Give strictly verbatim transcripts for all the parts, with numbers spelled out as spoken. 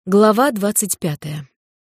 Глава двадцать пятая.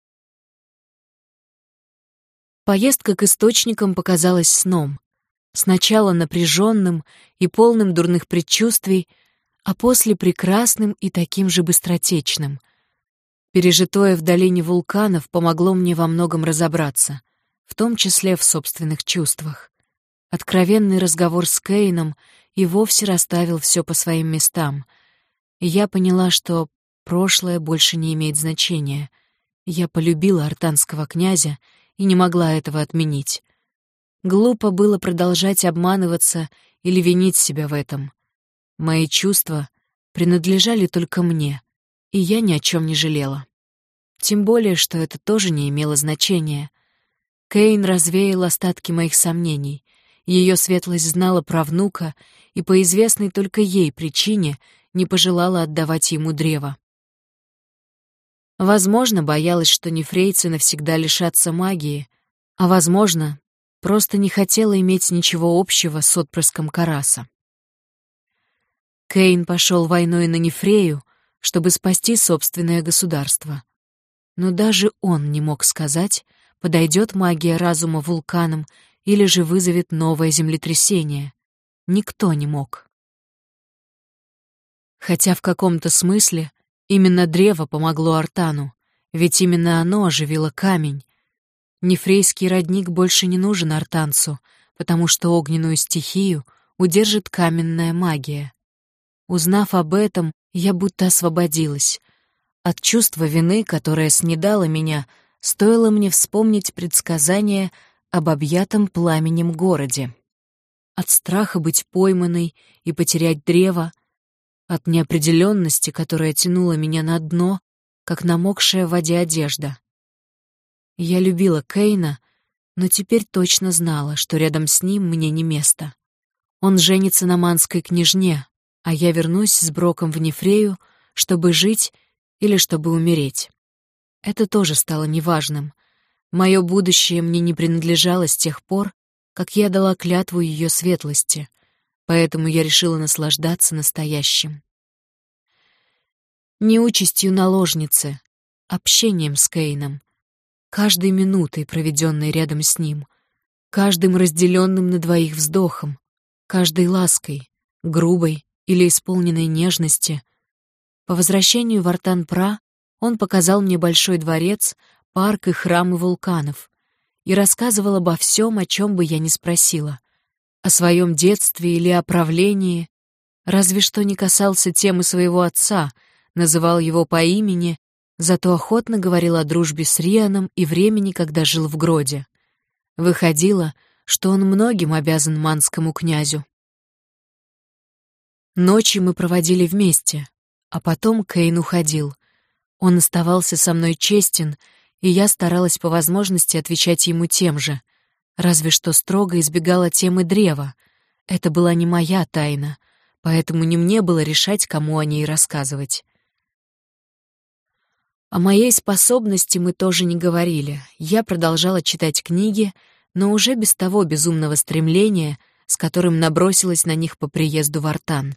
Поездка к источникам показалась сном. Сначала напряженным и полным дурных предчувствий, а после прекрасным и таким же быстротечным. Пережитое в долине вулканов помогло мне во многом разобраться, в том числе в собственных чувствах. Откровенный разговор с Кейном и вовсе расставил все по своим местам. И я поняла, что прошлое больше не имеет значения. Я полюбила артанского князя и не могла этого отменить. Глупо было продолжать обманываться или винить себя в этом. Мои чувства принадлежали только мне, и я ни о чем не жалела. Тем более, что это тоже не имело значения. Кейн развеял остатки моих сомнений. Ее светлость знала про внука и по известной только ей причине не пожелала отдавать ему древо. Возможно, боялась, что нефрейцы навсегда лишатся магии, а, возможно, просто не хотела иметь ничего общего с отпрыском Караса. Кейн пошел войной на Нефрею, чтобы спасти собственное государство. Но даже он не мог сказать, подойдет магия разума вулканам или же вызовет новое землетрясение. Никто не мог. Хотя в каком-то смысле именно древо помогло Артану, ведь именно оно оживило камень. Нефрейский родник больше не нужен артанцу, потому что огненную стихию удержит каменная магия. Узнав об этом, я будто освободилась. От чувства вины, которое снедало меня, стоило мне вспомнить предсказание об объятом пламенем городе. От страха быть пойманной и потерять древо, от неопределенности, которая тянула меня на дно, как намокшая в воде одежда. Я любила Кейна, но теперь точно знала, что рядом с ним мне не место. Он женится на манской княжне, а я вернусь с Броком в Нефрею, чтобы жить или чтобы умереть. Это тоже стало неважным. Мое будущее мне не принадлежало с тех пор, как я дала клятву ее светлости, поэтому я решила наслаждаться настоящим. Не участью наложницы, общением с Кейном, каждой минутой, проведенной рядом с ним, каждым разделенным на двоих вздохом, каждой лаской, грубой или исполненной нежности. По возвращению в Артан-Пра он показал мне большой дворец, парк и храмы вулканов и рассказывал обо всем, о чем бы я ни спросила. О своем детстве или о правлении, разве что не касался темы своего отца, называл его по имени, зато охотно говорил о дружбе с Рианом и времени, когда жил в Гроде. Выходило, что он многим обязан манскому князю. Ночи мы проводили вместе, а потом Кейн уходил. Он оставался со мной честен, и я старалась по возможности отвечать ему тем же, разве что строго избегала темы древа. Это была не моя тайна, поэтому не мне было решать, кому о ней рассказывать. О моей способности мы тоже не говорили. Я продолжала читать книги, но уже без того безумного стремления, с которым набросилась на них по приезду в Артан.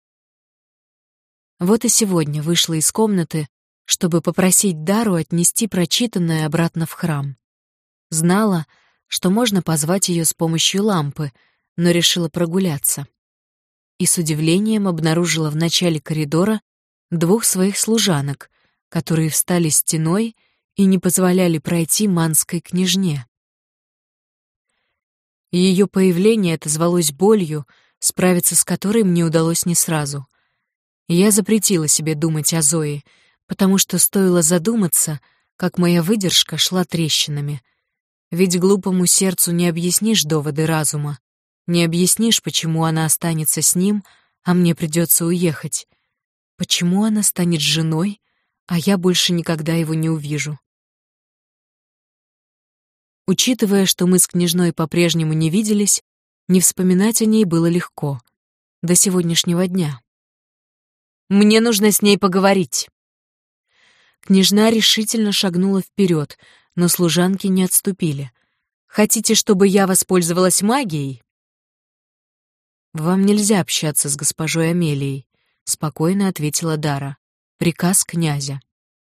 Вот и сегодня вышла из комнаты, чтобы попросить Дару отнести прочитанное обратно в храм. Знала, что можно позвать ее с помощью лампы, но решила прогуляться. И с удивлением обнаружила в начале коридора двух своих служанок, которые встали стеной и не позволяли пройти манской княжне. Ее появление отозвалось болью, справиться с которой мне удалось не сразу. Я запретила себе думать о Зое, потому что стоило задуматься, как моя выдержка шла трещинами. Ведь глупому сердцу не объяснишь доводы разума, не объяснишь, почему она останется с ним, а мне придется уехать. Почему она станет женой, а я больше никогда его не увижу. Учитывая, что мы с княжной по-прежнему не виделись, не вспоминать о ней было легко. До сегодняшнего дня. «Мне нужно с ней поговорить». Княжна решительно шагнула вперед, но служанки не отступили. «Хотите, чтобы я воспользовалась магией?» «Вам нельзя общаться с госпожой Амелией», — спокойно ответила Дара. «Приказ князя».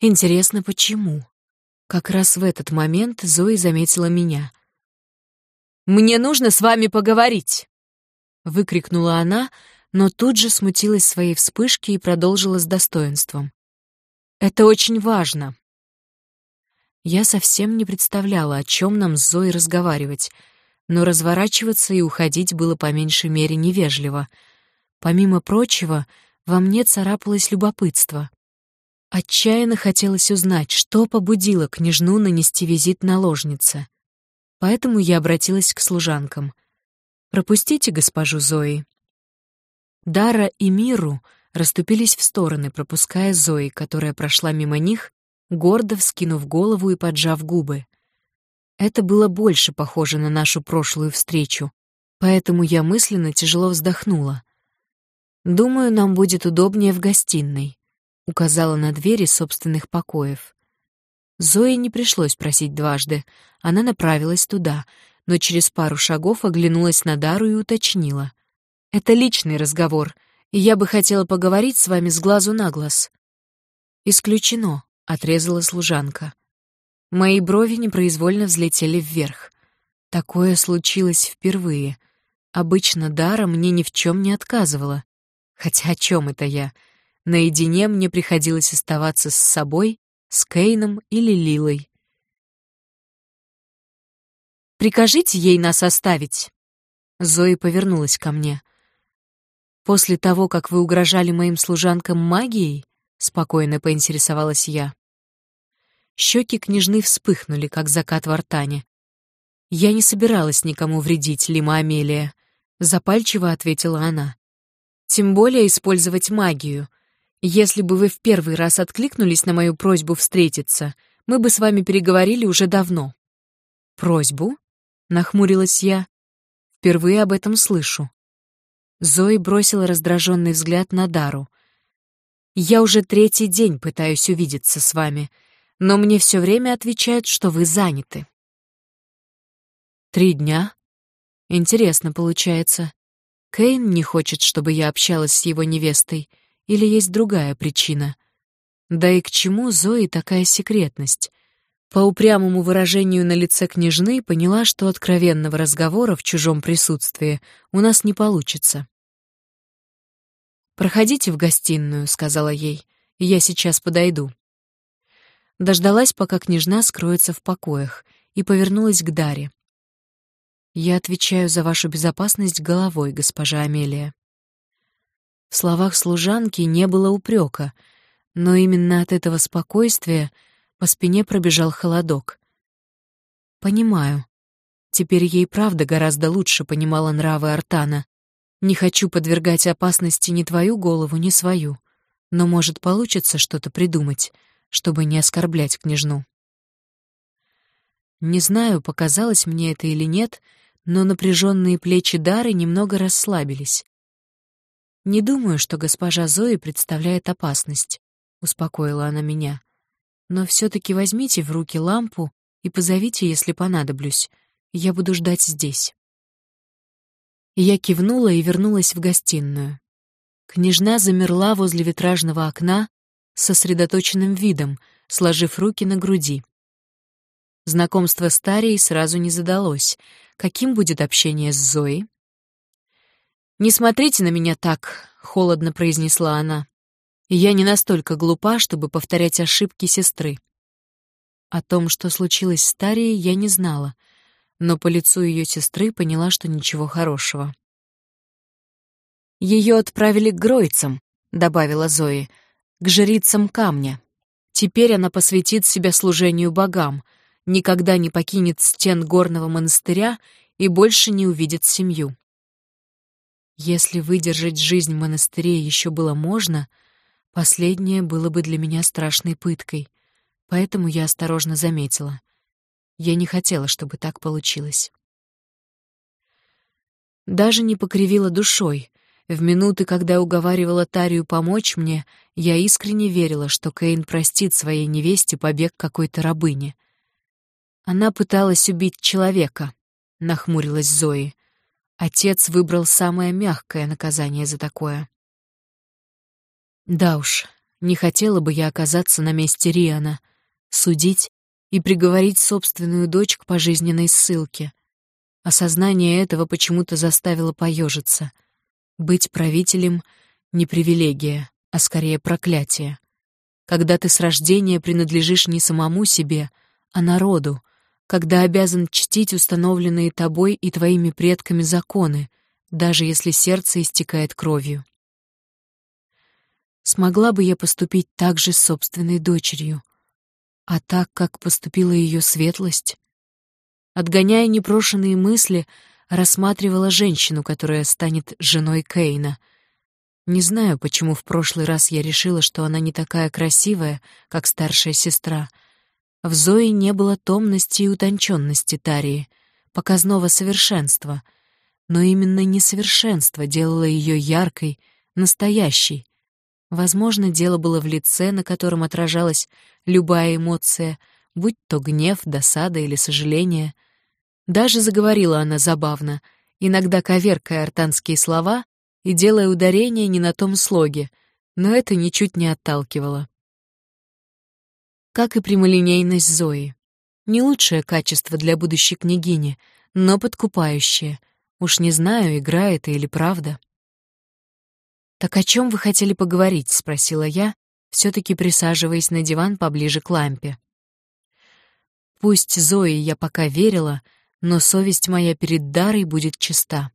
Интересно, почему? Как раз в этот момент Зои заметила меня. «Мне нужно с вами поговорить!» — выкрикнула она, но тут же смутилась своей вспышки и продолжила с достоинством. «Это очень важно!» Я совсем не представляла, о чем нам с Зоей разговаривать, но разворачиваться и уходить было по меньшей мере невежливо. Помимо прочего, во мне царапалось любопытство. Отчаянно хотелось узнать, что побудило княжну нанести визит наложнице. Поэтому я обратилась к служанкам. «Пропустите госпожу Зои». Дара и Миру расступились в стороны, пропуская Зои, которая прошла мимо них, гордо вскинув голову и поджав губы. Это было больше похоже на нашу прошлую встречу, поэтому я мысленно тяжело вздохнула. «Думаю, нам будет удобнее в гостиной», — указала на двери собственных покоев. Зое не пришлось просить дважды, она направилась туда, но через пару шагов оглянулась на Дару и уточнила. «Это личный разговор, и я бы хотела поговорить с вами с глазу на глаз». «Исключено», — отрезала служанка. Мои брови непроизвольно взлетели вверх. Такое случилось впервые. Обычно Дара мне ни в чем не отказывала. Хотя о чем это я? Наедине мне приходилось оставаться с собой, с Кейном или Лилой. «Прикажите ей нас оставить!» Зои повернулась ко мне. «После того, как вы угрожали моим служанкам магией?» — спокойно поинтересовалась я. Щеки княжны вспыхнули, как закат в артане. «Я не собиралась никому вредить, Лима Амелия», — запальчиво ответила она. «Тем более использовать магию. Если бы вы в первый раз откликнулись на мою просьбу встретиться, мы бы с вами переговорили уже давно». «Просьбу?» — нахмурилась я. «Впервые об этом слышу». Зои бросила раздраженный взгляд на Дару. «Я уже третий день пытаюсь увидеться с вами, но мне все время отвечают, что вы заняты». «Три дня? Интересно получается. Кейн не хочет, чтобы я общалась с его невестой, или есть другая причина? Да и к чему Зои такая секретность?» По упрямому выражению на лице княжны поняла, что откровенного разговора в чужом присутствии у нас не получится. «Проходите в гостиную», — сказала ей, — «и я сейчас подойду». Дождалась, пока княжна скроется в покоях, и повернулась к Даре. «Я отвечаю за вашу безопасность головой, госпожа Амелия». В словах служанки не было упрека, но именно от этого спокойствия по спине пробежал холодок. «Понимаю. Теперь ей правда гораздо лучше понимала нравы Артана. Не хочу подвергать опасности ни твою голову, ни свою, но, может, получится что-то придумать, чтобы не оскорблять княжну». Не знаю, показалось мне это или нет, но напряженные плечи Дары немного расслабились. «Не думаю, что госпожа Зои представляет опасность», — успокоила она меня. «Но все-таки возьмите в руки лампу и позовите, если понадоблюсь. Я буду ждать здесь». Я кивнула и вернулась в гостиную. Княжна замерла возле витражного окна с сосредоточенным видом, сложив руки на груди. Знакомство с Тарией сразу не задалось. Каким будет общение с Зоей? «Не смотрите на меня так», — холодно произнесла она. «Я не настолько глупа, чтобы повторять ошибки сестры». О том, что случилось с Тарией, я не знала, но по лицу ее сестры поняла, что ничего хорошего. «Ее отправили к Гройцам», — добавила Зои, — «к жрицам камня. Теперь она посвятит себя служению богам, никогда не покинет стен горного монастыря и больше не увидит семью». Если выдержать жизнь в монастыре еще было можно, последнее было бы для меня страшной пыткой, поэтому я осторожно заметила. Я не хотела, чтобы так получилось. Даже не покривила душой. В минуты, когда уговаривала Тарию помочь мне, я искренне верила, что Кейн простит своей невесте побег какой-то рабыни. «Она пыталась убить человека», — нахмурилась Зои. Отец выбрал самое мягкое наказание за такое. Да уж, Не хотела бы я оказаться на месте Риана, судить и приговорить собственную дочь к пожизненной ссылке. Осознание этого почему-то заставило поежиться. Быть правителем — не привилегия, а скорее проклятие. Когда ты с рождения принадлежишь не самому себе, а народу, когда обязан чтить установленные тобой и твоими предками законы, даже если сердце истекает кровью. Смогла бы я поступить так же с собственной дочерью, а так, как поступила ее светлость? Отгоняя непрошенные мысли, рассматривала женщину, которая станет женой Кейна. Не знаю, почему в прошлый раз я решила, что она не такая красивая, как старшая сестра. В Зое не было томности и утонченности Тарии, показного совершенства, но именно несовершенство делало ее яркой, настоящей. Возможно, дело было в лице, на котором отражалась любая эмоция, будь то гнев, досада или сожаление. Даже заговорила она забавно, иногда коверкая артанские слова и делая ударение не на том слоге, но это ничуть не отталкивало. Как и прямолинейность Зои. Не лучшее качество для будущей княгини, но подкупающее. Уж не знаю, игра это или правда. «Так о чем вы хотели поговорить?» — спросила я, все-таки присаживаясь на диван поближе к лампе. Пусть Зои я пока верила, но совесть моя перед Дарой будет чиста.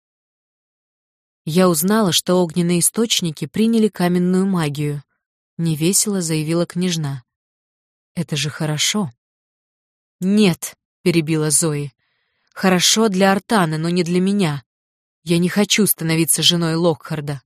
Я узнала, что огненные источники приняли каменную магию. Невесело заявила княжна. «Это же хорошо». «Нет», — перебила Зои, — «хорошо для Артана, но не для меня. Я не хочу становиться женой Локхарда».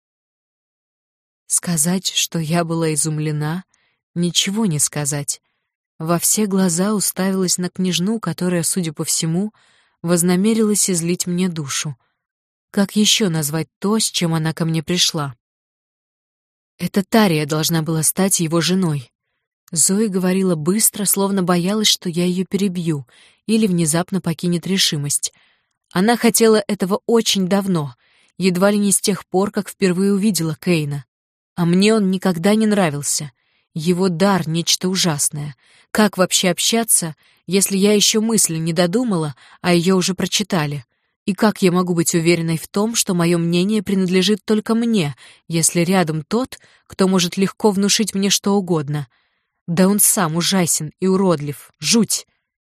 Сказать, что я была изумлена, ничего не сказать. Во все глаза уставилась на княжну, которая, судя по всему, вознамерилась излить мне душу. Как еще назвать то, с чем она ко мне пришла? Это Тария должна была стать его женой. Зои говорила быстро, словно боялась, что я ее перебью или внезапно покинет решимость. Она хотела этого очень давно, едва ли не с тех пор, как впервые увидела Кейна. А мне он никогда не нравился. Его дар — нечто ужасное. Как вообще общаться, если я еще мысли не додумала, а ее уже прочитали? И как я могу быть уверенной в том, что мое мнение принадлежит только мне, если рядом тот, кто может легко внушить мне что угодно? Да он сам ужасен и уродлив. Жуть!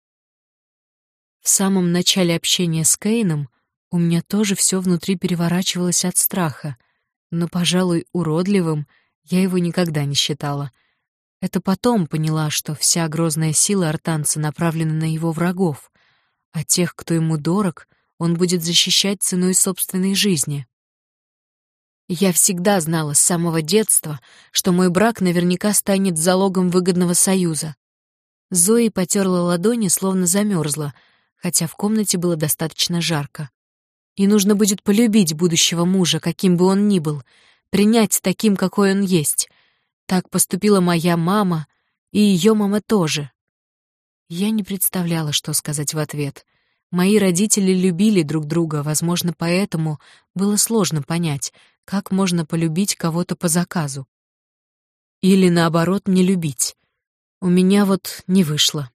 В самом начале общения с Кейном у меня тоже все внутри переворачивалось от страха. Но, пожалуй, уродливым я его никогда не считала. Это потом поняла, что вся грозная сила артанца направлена на его врагов, а тех, кто ему дорог, он будет защищать ценой собственной жизни. Я всегда знала с самого детства, что мой брак наверняка станет залогом выгодного союза. Зои потерла ладони, словно замерзла, хотя в комнате было достаточно жарко. И нужно будет полюбить будущего мужа, каким бы он ни был, принять таким, какой он есть. Так поступила моя мама, и ее мама тоже. Я не представляла, что сказать в ответ. Мои родители любили друг друга, возможно, поэтому было сложно понять, как можно полюбить кого-то по заказу. Или, наоборот, не любить. У меня вот не вышло.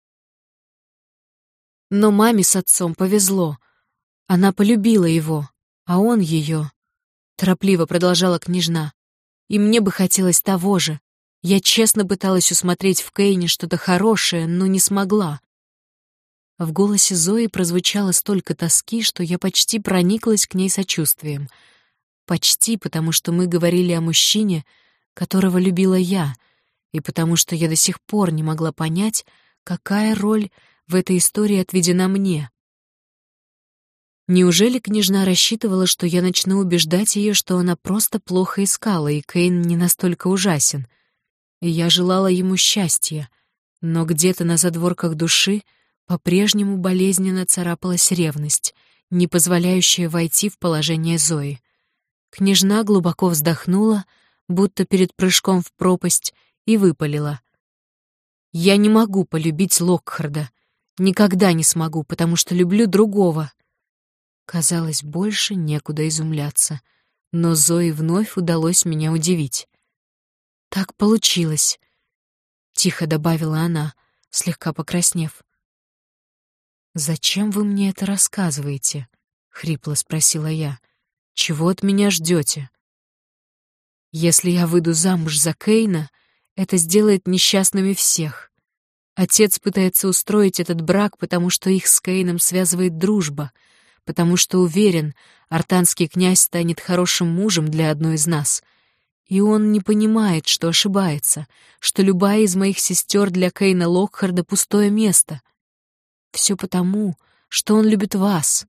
Но маме с отцом повезло. Она полюбила его, а он ее. Торопливо продолжала княжна. И мне бы хотелось того же. Я честно пыталась усмотреть в Кейне что-то хорошее, но не смогла. В голосе Зои прозвучало столько тоски, что я почти прониклась к ней сочувствием. Почти, потому что мы говорили о мужчине, которого любила я, и потому что я до сих пор не могла понять, какая роль в этой истории отведена мне. Неужели княжна рассчитывала, что я начну убеждать ее, что она просто плохо искала, и Кейн не настолько ужасен? И я желала ему счастья, но где-то на задворках души по-прежнему болезненно царапалась ревность, не позволяющая войти в положение Зои. Княжна глубоко вздохнула, будто перед прыжком в пропасть, и выпалила. «Я не могу полюбить Локхарда. Никогда не смогу, потому что люблю другого». Казалось, больше некуда изумляться, но Зое вновь удалось меня удивить. «Так получилось», — тихо добавила она, слегка покраснев. «Зачем вы мне это рассказываете?» — хрипло спросила я. «Чего от меня ждете?» «Если я выйду замуж за Кейна, это сделает несчастными всех. Отец пытается устроить этот брак, потому что их с Кейном связывает дружба, потому что уверен, артанский князь станет хорошим мужем для одной из нас. И он не понимает, что ошибается, что любая из моих сестер для Кейна Локхарда — пустое место. Все потому, что он любит вас».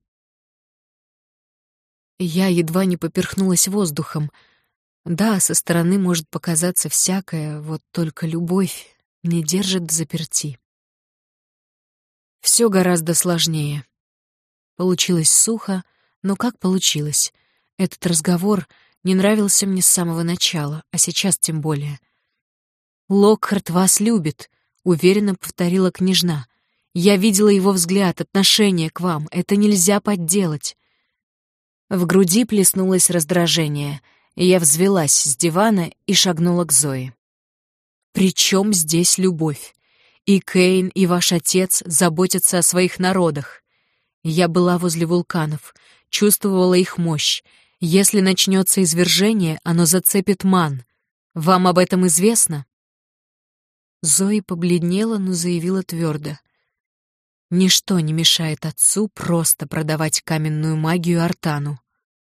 Я едва не поперхнулась воздухом. Да, со стороны может показаться всякое, вот только любовь не держит взаперти. Все гораздо сложнее. Получилось сухо, но как получилось? Этот разговор не нравился мне с самого начала, а сейчас тем более. «Локхард вас любит», — уверенно повторила княжна. «Я видела его взгляд, отношение к вам. Это нельзя подделать». В груди плеснулось раздражение, и я взвилась с дивана и шагнула к Зое. «При чем здесь любовь? И Кейн, и ваш отец заботятся о своих народах. Я была возле вулканов, чувствовала их мощь. Если начнется извержение, оно зацепит Ман. Вам об этом известно?» Зои побледнела, но заявила твердо. «Ничто не мешает отцу просто продавать каменную магию Артану.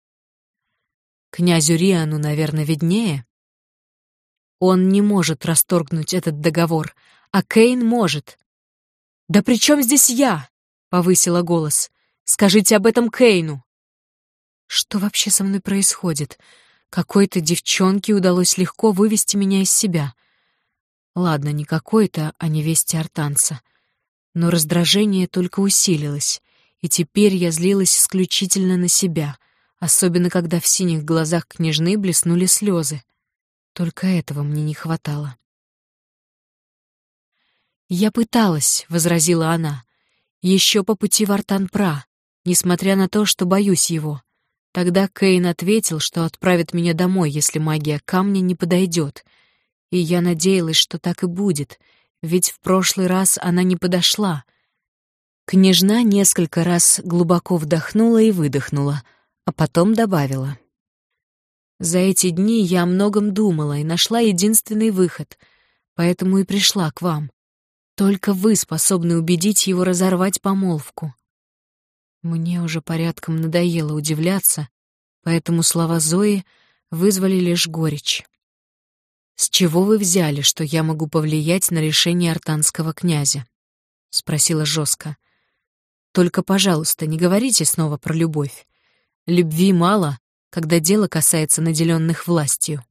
Князю Риану, наверное, виднее. Он не может расторгнуть этот договор, а Кейн может». «Да при чем здесь я?» — повысила голос. «Скажите об этом Кейну». Что вообще со мной происходит? Какой-то девчонке удалось легко вывести меня из себя. Ладно, не какой-то, а невесте артанца. Но раздражение только усилилось, и теперь я злилась исключительно на себя, особенно когда в синих глазах княжны блеснули слезы. Только этого мне не хватало. «Я пыталась», — возразила она, — «еще по пути в Артан-Пра, несмотря на то, что боюсь его. Тогда Кейн ответил, что отправит меня домой, если магия камня не подойдет, и я надеялась, что так и будет, ведь в прошлый раз она не подошла». Княжна несколько раз глубоко вдохнула и выдохнула, а потом добавила. «За эти дни я о многом думала и нашла единственный выход, поэтому и пришла к вам. Только вы способны убедить его разорвать помолвку». Мне уже порядком надоело удивляться, поэтому слова Зои вызвали лишь горечь. «С чего вы взяли, что я могу повлиять на решение артанского князя?» — спросила жестко. «Только, пожалуйста, не говорите снова про любовь. Любви мало, когда дело касается наделенных властью».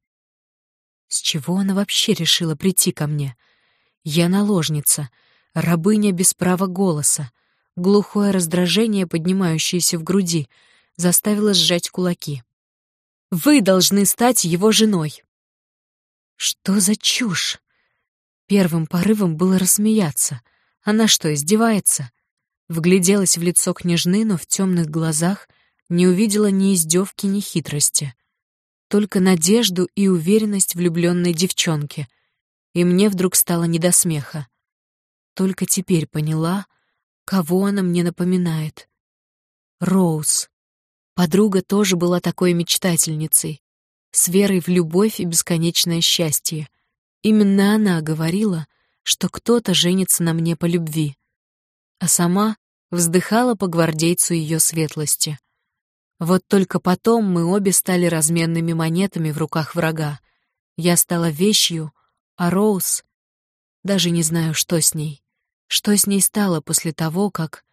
С чего она вообще решила прийти ко мне? Я наложница, рабыня без права голоса. Глухое раздражение, поднимающееся в груди, заставило сжать кулаки. «Вы должны стать его женой!» Что за чушь? Первым порывом было рассмеяться. Она что, издевается? Вгляделась в лицо княжны, но в темных глазах не увидела ни издевки, ни хитрости. Только надежду и уверенность влюбленной девчонки. И мне вдруг стало не до смеха. Только теперь поняла, кого она мне напоминает. Роуз. Подруга тоже была такой мечтательницей, с верой в любовь и бесконечное счастье. Именно она говорила, что кто-то женится на мне по любви, а сама вздыхала по гвардейцу ее светлости. Вот только потом мы обе стали разменными монетами в руках врага. Я стала вещью, а Роуз... Даже не знаю, что с ней. Что с ней стало после того, как...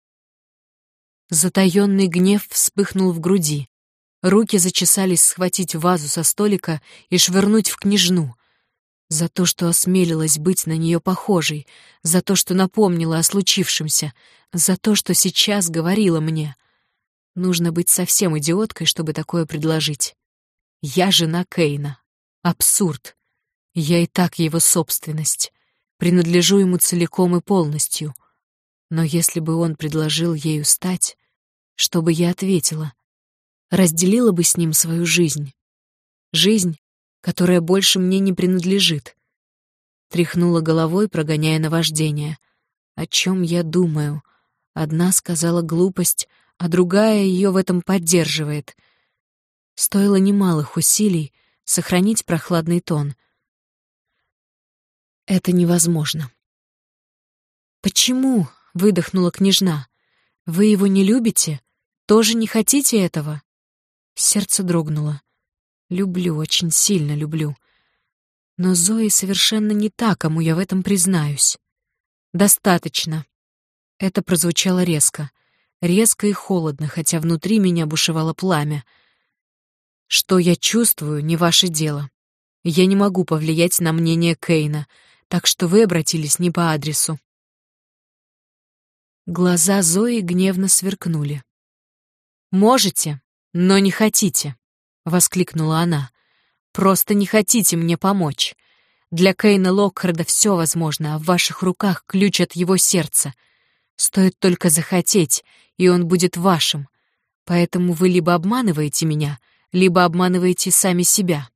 Затаённый гнев вспыхнул в груди. Руки зачесались схватить вазу со столика и швырнуть в княжну. За то, что осмелилась быть на нее похожей, за то, что напомнила о случившемся, за то, что сейчас говорила мне. Нужно быть совсем идиоткой, чтобы такое предложить. Я жена Кейна. Абсурд. Я и так его собственность. Принадлежу ему целиком и полностью. Но если бы он предложил ею стать, что бы я ответила? Разделила бы с ним свою жизнь. Жизнь, которая больше мне не принадлежит. Тряхнула головой, прогоняя наваждение. О чем я думаю? Одна сказала глупость, а другая ее в этом поддерживает. Стоило немалых усилий сохранить прохладный тон. Это невозможно. «Почему?» — выдохнула княжна. «Вы его не любите? Тоже не хотите этого?» Сердце дрогнуло. Люблю, очень сильно люблю. Но Зои совершенно не та, кому я в этом признаюсь. «Достаточно». Это прозвучало резко. Резко и холодно, хотя внутри меня бушевало пламя. Что я чувствую, не ваше дело. Я не могу повлиять на мнение Кейна, так что вы обратились не по адресу. Глаза Зои гневно сверкнули. «Можете, но не хотите», — воскликнула она. «Просто не хотите мне помочь. Для Кейна Локхарда все возможно, а в ваших руках ключ от его сердца. Стоит только захотеть, и он будет вашим. Поэтому вы либо обманываете меня, либо обманываете сами себя».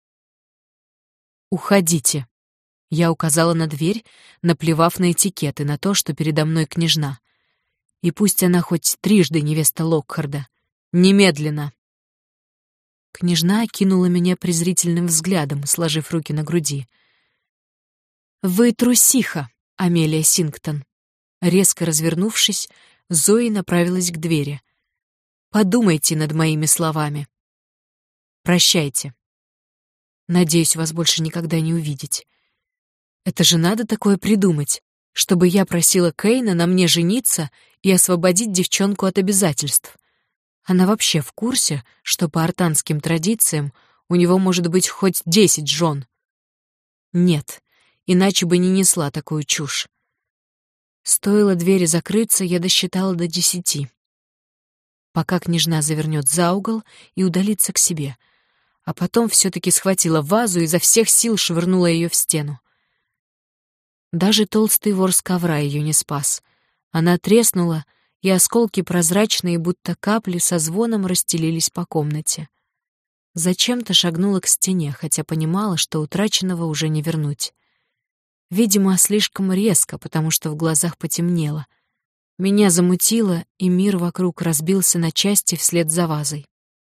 «Уходите», — я указала на дверь, наплевав на этикет и на то, что передо мной княжна. И пусть она хоть трижды невеста Локхарда. Немедленно. Княжна окинула меня презрительным взглядом, сложив руки на груди. «Вы трусиха, Амелия Сингтон». Резко развернувшись, Зои направилась к двери. «Подумайте над моими словами. Прощайте. Надеюсь, вас больше никогда не увидеть. Это же надо такое придумать, чтобы я просила Кейна на мне жениться и освободить девчонку от обязательств. Она вообще в курсе, что по артанским традициям у него может быть хоть десять жен? Нет, иначе бы не несла такую чушь. Стоило двери закрыться, я досчитала до десяти. Пока княжна завернет за угол и удалится к себе, а потом все-таки схватила вазу и изо всех сил швырнула ее в стену. Даже толстый ворс ковра ее не спас. Она треснула, и осколки прозрачные, будто капли, со звоном расстелились по комнате. Зачем-то шагнула к стене, хотя понимала, что утраченного уже не вернуть. Видимо, слишком резко, потому что в глазах потемнело. Меня замутило, и мир вокруг разбился на части вслед за вазой.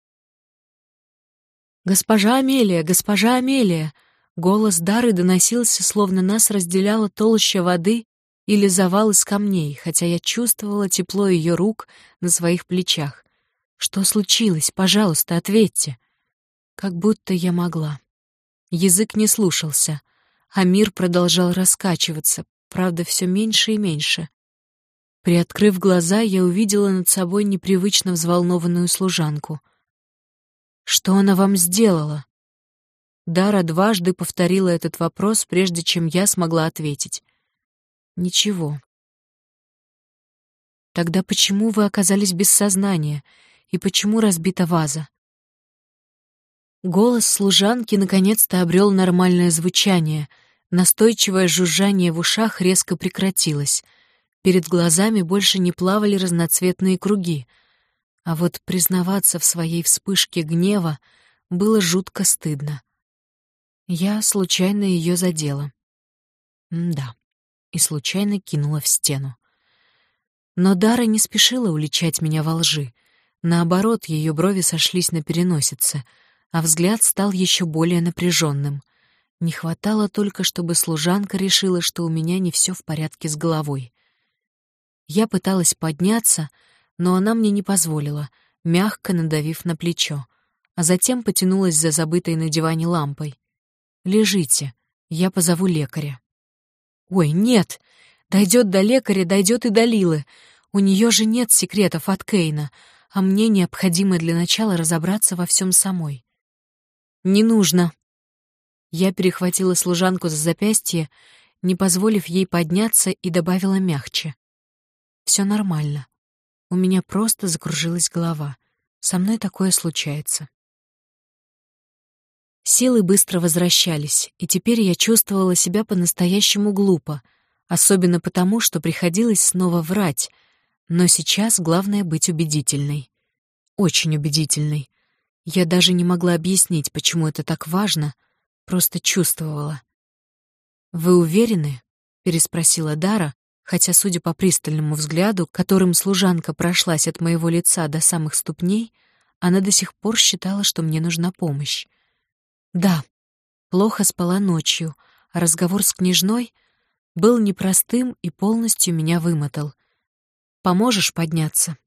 «Госпожа Амелия! Госпожа Амелия!» Голос Дары доносился, словно нас разделяла толща воды или завал из камней, хотя я чувствовала тепло ее рук на своих плечах. «Что случилось? Пожалуйста, ответьте!» Как будто я могла. Язык не слушался, а мир продолжал раскачиваться, правда, все меньше и меньше. Приоткрыв глаза, я увидела над собой непривычно взволнованную служанку. «Что она вам сделала?» Дара дважды повторила этот вопрос, прежде чем я смогла ответить. «Ничего». «Тогда почему вы оказались без сознания? И почему разбита ваза?» Голос служанки наконец-то обрел нормальное звучание. Настойчивое жужжание в ушах резко прекратилось. Перед глазами больше не плавали разноцветные круги. А вот признаваться в своей вспышке гнева было жутко стыдно. Я случайно ее задела. М-да, и случайно кинула в стену. Но Дара не спешила уличать меня во лжи. Наоборот, ее брови сошлись на переносице, а взгляд стал еще более напряженным. Не хватало только, чтобы служанка решила, что у меня не все в порядке с головой. Я пыталась подняться, но она мне не позволила, мягко надавив на плечо, а затем потянулась за забытой на диване лампой. «Лежите, я позову лекаря». «Ой, нет! Дойдет до лекаря, дойдет и до Лилы. У нее же нет секретов от Кейна, а мне необходимо для начала разобраться во всем самой». «Не нужно». Я перехватила служанку за запястье, не позволив ей подняться, и добавила мягче. «Все нормально. У меня просто закружилась голова. Со мной такое случается». Силы быстро возвращались, и теперь я чувствовала себя по-настоящему глупо, особенно потому, что приходилось снова врать, но сейчас главное быть убедительной. Очень убедительной. Я даже не могла объяснить, почему это так важно, просто чувствовала. «Вы уверены?» — переспросила Дара, хотя, судя по пристальному взгляду, которым служанка прошлась от моего лица до самых ступней, она до сих пор считала, что мне нужна помощь. «Да, плохо спала ночью, а разговор с княжной был непростым и полностью меня вымотал. Поможешь подняться?»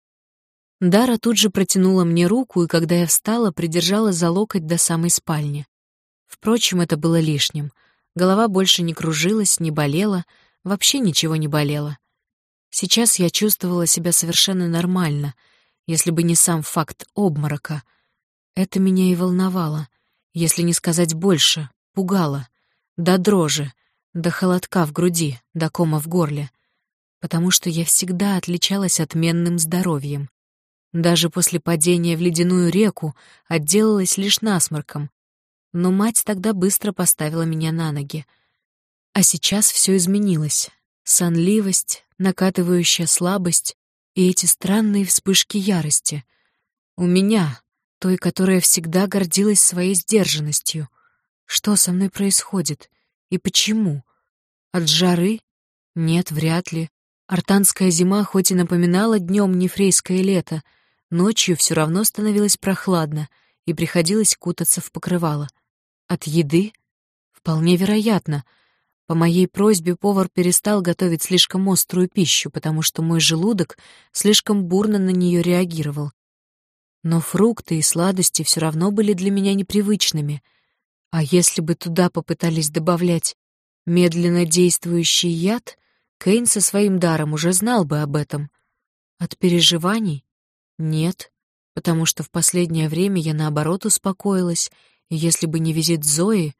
Дара тут же протянула мне руку, и когда я встала, придержала за локоть до самой спальни. Впрочем, это было лишним. Голова больше не кружилась, не болела, вообще ничего не болело. Сейчас я чувствовала себя совершенно нормально, если бы не сам факт обморока. Это меня и волновало, если не сказать больше, пугало, до дрожи, до холодка в груди, до кома в горле, потому что я всегда отличалась отменным здоровьем. Даже после падения в ледяную реку отделалась лишь насморком, но мать тогда быстро поставила меня на ноги. А сейчас все изменилось. Сонливость, накатывающая слабость и эти странные вспышки ярости. У меня, той, которая всегда гордилась своей сдержанностью. Что со мной происходит? И почему? От жары? Нет, вряд ли. Артанская зима хоть и напоминала днем нефрейское лето, ночью все равно становилось прохладно, и приходилось кутаться в покрывало. От еды? Вполне вероятно. По моей просьбе повар перестал готовить слишком острую пищу, потому что мой желудок слишком бурно на нее реагировал. Но фрукты и сладости все равно были для меня непривычными. А если бы туда попытались добавлять медленно действующий яд, Кейн со своим даром уже знал бы об этом. От переживаний? Нет, потому что в последнее время я, наоборот, успокоилась, и если бы не визит Зои...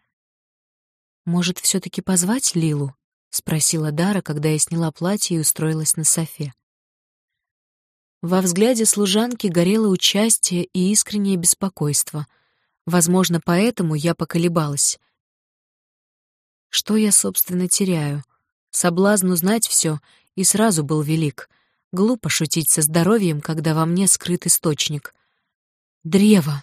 «Может, все-таки позвать Лилу?» — спросила Дара, когда я сняла платье и устроилась на софе. Во взгляде служанки горело участие и искреннее беспокойство. Возможно, поэтому я поколебалась. Что я, собственно, теряю? Соблазн узнать все и сразу был велик. Глупо шутить со здоровьем, когда во мне скрыт источник. Древо!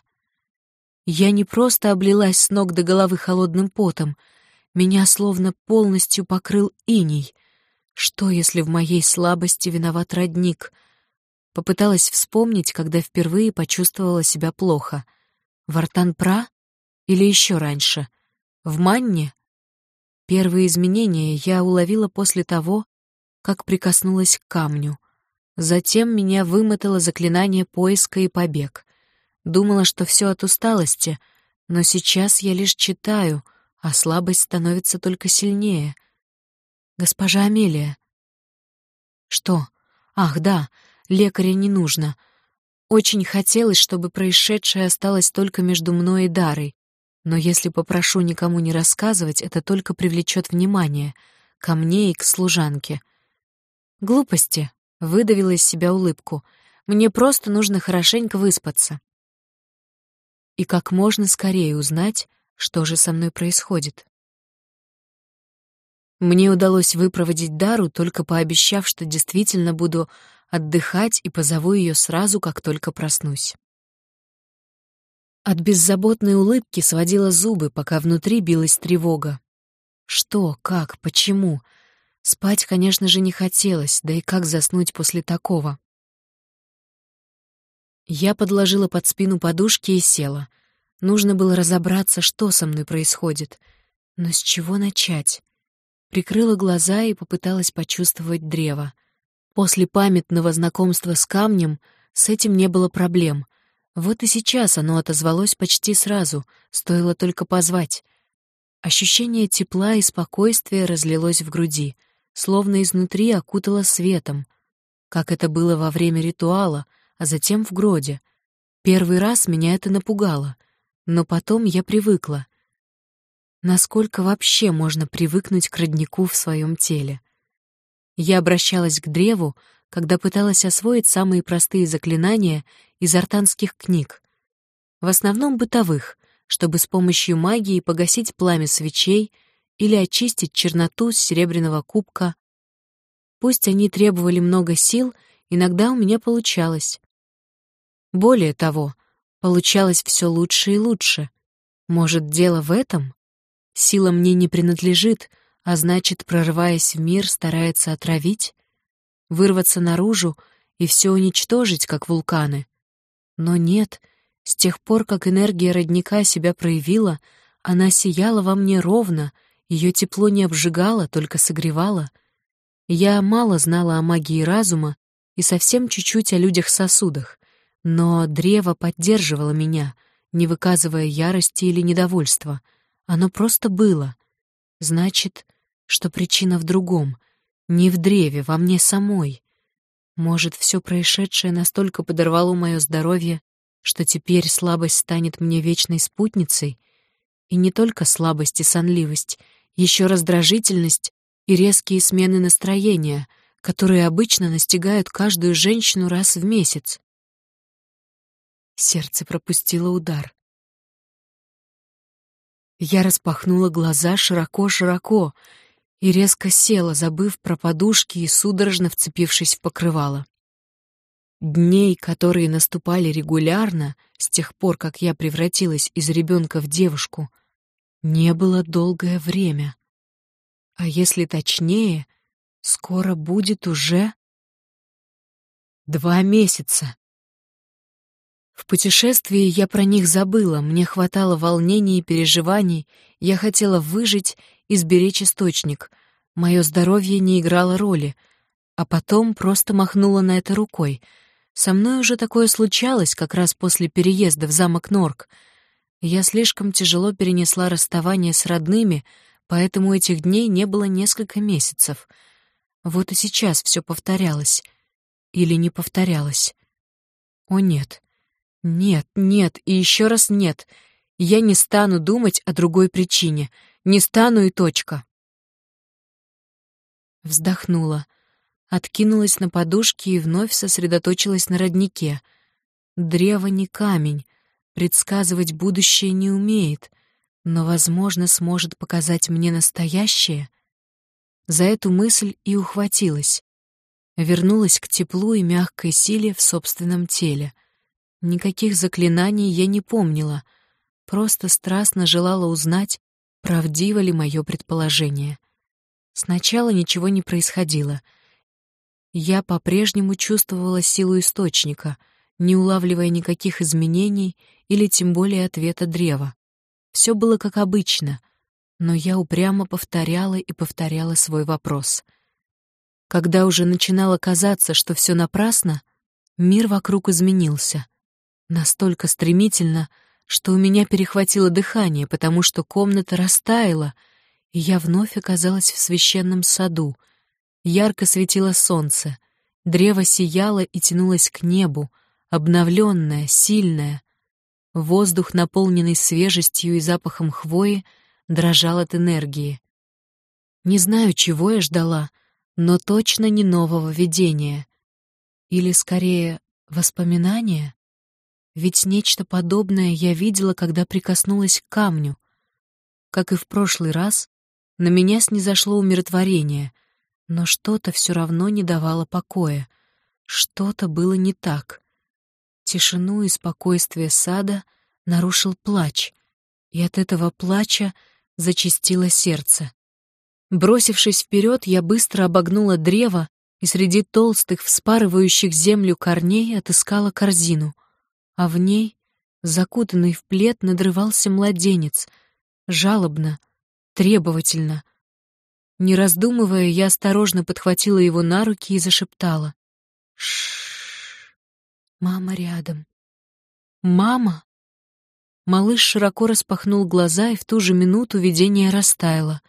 Я не просто облилась с ног до головы холодным потом, меня словно полностью покрыл иней. Что, если в моей слабости виноват родник? Попыталась вспомнить, когда впервые почувствовала себя плохо. В Артан-Пра? Или еще раньше? В Манне? Первые изменения я уловила после того, как прикоснулась к камню. Затем меня вымотало заклинание поиска и побег. Думала, что все от усталости, но сейчас я лишь читаю, а слабость становится только сильнее. «Госпожа Амелия». «Что? Ах, да, лекаря не нужно. Очень хотелось, чтобы происшедшее осталось только между мной и Дарой, но если попрошу никому не рассказывать, это только привлечет внимание ко мне и к служанке». «Глупости», — выдавила из себя улыбку. «Мне просто нужно хорошенько выспаться». И как можно скорее узнать, что же со мной происходит. Мне удалось выпроводить Дару, только пообещав, что действительно буду отдыхать и позову ее сразу, как только проснусь. От беззаботной улыбки сводила зубы, пока внутри билась тревога. Что, как, почему? Спать, конечно же, не хотелось, да и как заснуть после такого? Я подложила под спину подушки и села. Нужно было разобраться, что со мной происходит. Но с чего начать? Прикрыла глаза и попыталась почувствовать древо. После памятного знакомства с камнем с этим не было проблем. Вот и сейчас оно отозвалось почти сразу, стоило только позвать. Ощущение тепла и спокойствия разлилось в груди, словно изнутри окутало светом, как это было во время ритуала, а затем в гроде. Первый раз меня это напугало, но потом я привыкла. Насколько вообще можно привыкнуть к роднику в своем теле? Я обращалась к древу, когда пыталась освоить самые простые заклинания из артанских книг, в основном бытовых, чтобы с помощью магии погасить пламя свечей или очистить черноту с серебряного кубка. Пусть они требовали много сил, иногда у меня получалось. Более того, получалось все лучше и лучше. Может, дело в этом? Сила мне не принадлежит, а значит, прорываясь в мир, старается отравить, вырваться наружу и все уничтожить, как вулканы. Но нет, с тех пор, как энергия родника себя проявила, она сияла во мне ровно, ее тепло не обжигало, только согревало. Я мало знала о магии разума и совсем чуть-чуть о людях-сосудах, но древо поддерживало меня, не выказывая ярости или недовольства. Оно просто было. Значит, что причина в другом, не в древе, во мне самой. Может, все происшедшее настолько подорвало мое здоровье, что теперь слабость станет мне вечной спутницей? И не только слабость и сонливость, еще раздражительность и резкие смены настроения, которые обычно настигают каждую женщину раз в месяц. Сердце пропустило удар. Я распахнула глаза широко-широко и резко села, забыв про подушки и судорожно вцепившись в покрывало. Дней, которые наступали регулярно, с тех пор, как я превратилась из ребенка в девушку, не было долгое время. А если точнее, скоро будет уже два месяца. В путешествии я про них забыла, мне хватало волнений и переживаний, я хотела выжить и сберечь источник. Мое здоровье не играло роли, а потом просто махнула на это рукой. Со мной уже такое случалось как раз после переезда в замок Норк. Я слишком тяжело перенесла расставание с родными, поэтому этих дней не было несколько месяцев. Вот и сейчас все повторялось. Или не повторялось. О нет. Нет, нет и еще раз нет. Я не стану думать о другой причине. Не стану и точка. Вздохнула, откинулась на подушки и вновь сосредоточилась на роднике. Древо не камень, предсказывать будущее не умеет, но, возможно, сможет показать мне настоящее. За эту мысль и ухватилась. Вернулась к теплу и мягкой силе в собственном теле. Никаких заклинаний я не помнила, просто страстно желала узнать, правдиво ли мое предположение. Сначала ничего не происходило. Я по-прежнему чувствовала силу источника, не улавливая никаких изменений или тем более ответа древа. Все было как обычно, но я упрямо повторяла и повторяла свой вопрос. Когда уже начинало казаться, что все напрасно, мир вокруг изменился. Настолько стремительно, что у меня перехватило дыхание, потому что комната растаяла, и я вновь оказалась в священном саду. Ярко светило солнце, древо сияло и тянулось к небу, обновленное, сильное. Воздух, наполненный свежестью и запахом хвои, дрожал от энергии. Не знаю, чего я ждала, но точно не нового видения. Или, скорее, воспоминания? Ведь нечто подобное я видела, когда прикоснулась к камню. Как и в прошлый раз, на меня снизошло умиротворение, но что-то все равно не давало покоя. Что-то было не так. Тишину и спокойствие сада нарушил плач, и от этого плача зачастило сердце. Бросившись вперед, я быстро обогнула древо и среди толстых, вспарывающих землю корней отыскала корзину, а в ней, закутанный в плед, надрывался младенец, жалобно, требовательно. Не раздумывая, я осторожно подхватила его на руки и зашептала: «Ш-ш-ш, мама рядом». «Мама?» Малыш широко распахнул глаза, и в ту же минуту видение растаяло.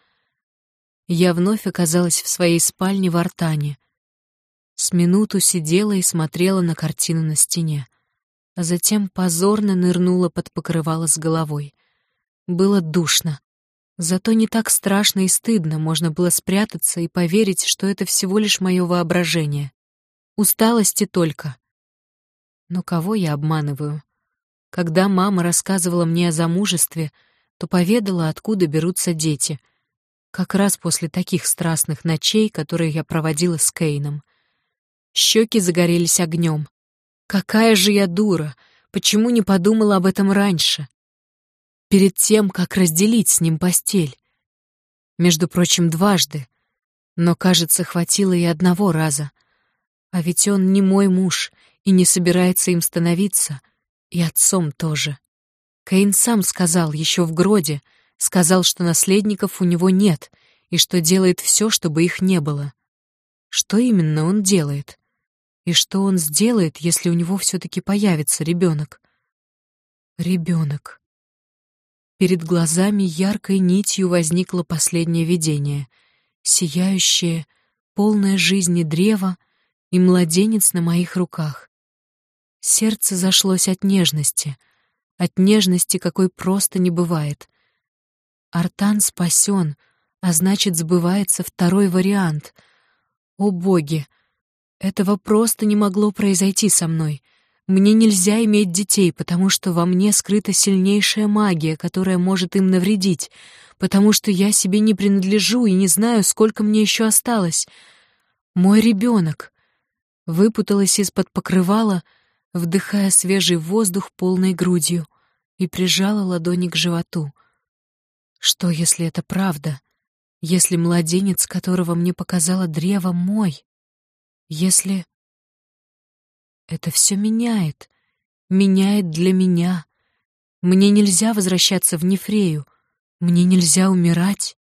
Я вновь оказалась в своей спальне в Артане. С минуту сидела и смотрела на картину на стене, а затем позорно нырнула под покрывало с головой. Было душно. Зато не так страшно и стыдно, можно было спрятаться и поверить, что это всего лишь мое воображение. Усталости только. Но кого я обманываю? Когда мама рассказывала мне о замужестве, то поведала, откуда берутся дети. Как раз после таких страстных ночей, которые я проводила с Кейном. Щеки загорелись огнем. Какая же я дура! Почему не подумала об этом раньше? перед тем, как разделить с ним постель. Между прочим, дважды, но, кажется, хватило и одного раза. А ведь он не мой муж и не собирается им становиться, и отцом тоже. Каин сам сказал еще в Гроде, сказал, что наследников у него нет и что делает все, чтобы их не было. Что именно он делает? И что он сделает, если у него все-таки появится ребенок? Ребенок. Перед глазами яркой нитью возникло последнее видение, сияющее, полное жизни древо и младенец на моих руках. Сердце зашлось от нежности, от нежности, какой просто не бывает. Артан спасен, а значит, сбывается второй вариант. О боги! Этого просто не могло произойти со мной. Мне нельзя иметь детей, потому что во мне скрыта сильнейшая магия, которая может им навредить, потому что я себе не принадлежу и не знаю, сколько мне еще осталось. Мой ребенок. Выпуталась из-под покрывала, вдыхая свежий воздух полной грудью, и прижала ладони к животу. Что, если это правда? Если младенец, которого мне показало древо, мой? Если... Это все меняет. Меняет для меня. Мне нельзя возвращаться в Нефрею. Мне нельзя умирать.